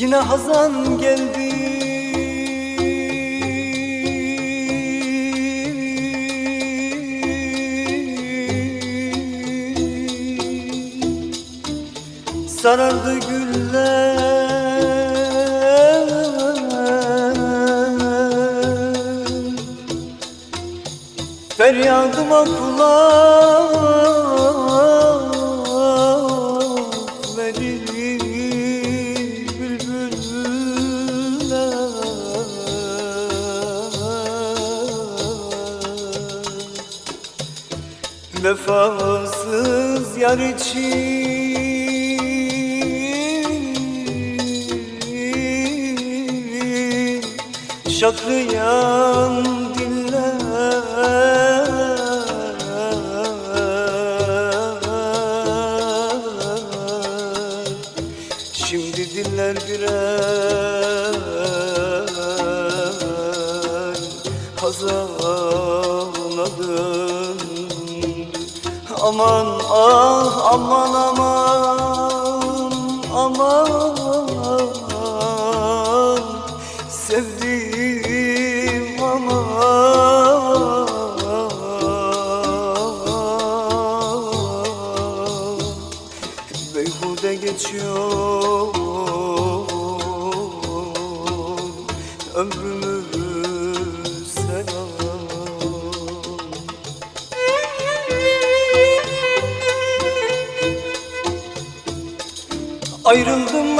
Yine hazan geldi, sarardı güller, feryadıma kulak verir bülbüller. Vefasız yar için şaklayan diller, şimdi diller birer hazana döndü. Aman ah aman aman aman, sevdim aman, beyhude geçiyor ömrümüz selam. Ayrıldım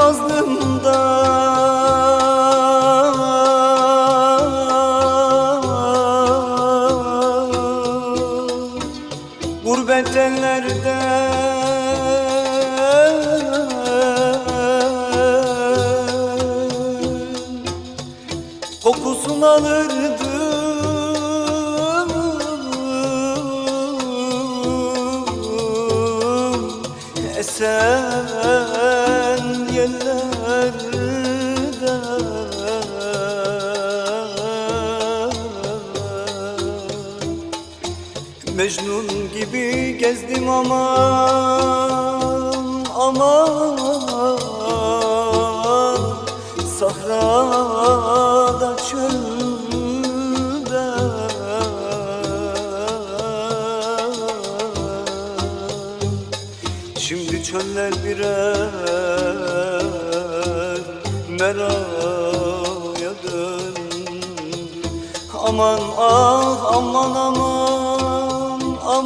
nazlımdan, gurbet ellerde kokusunu alırdım. Esen yerlerde Mecnun gibi gezdim aman aman, sahrada çölde. Şimdi çöller birer meraya döndü. Aman ah aman aman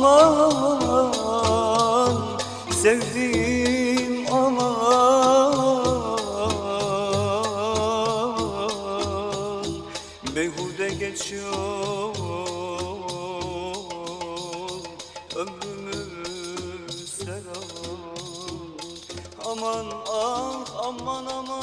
aman, sevdim aman, beyhude geçiyor ömrümüz selam. Aman ah aman aman.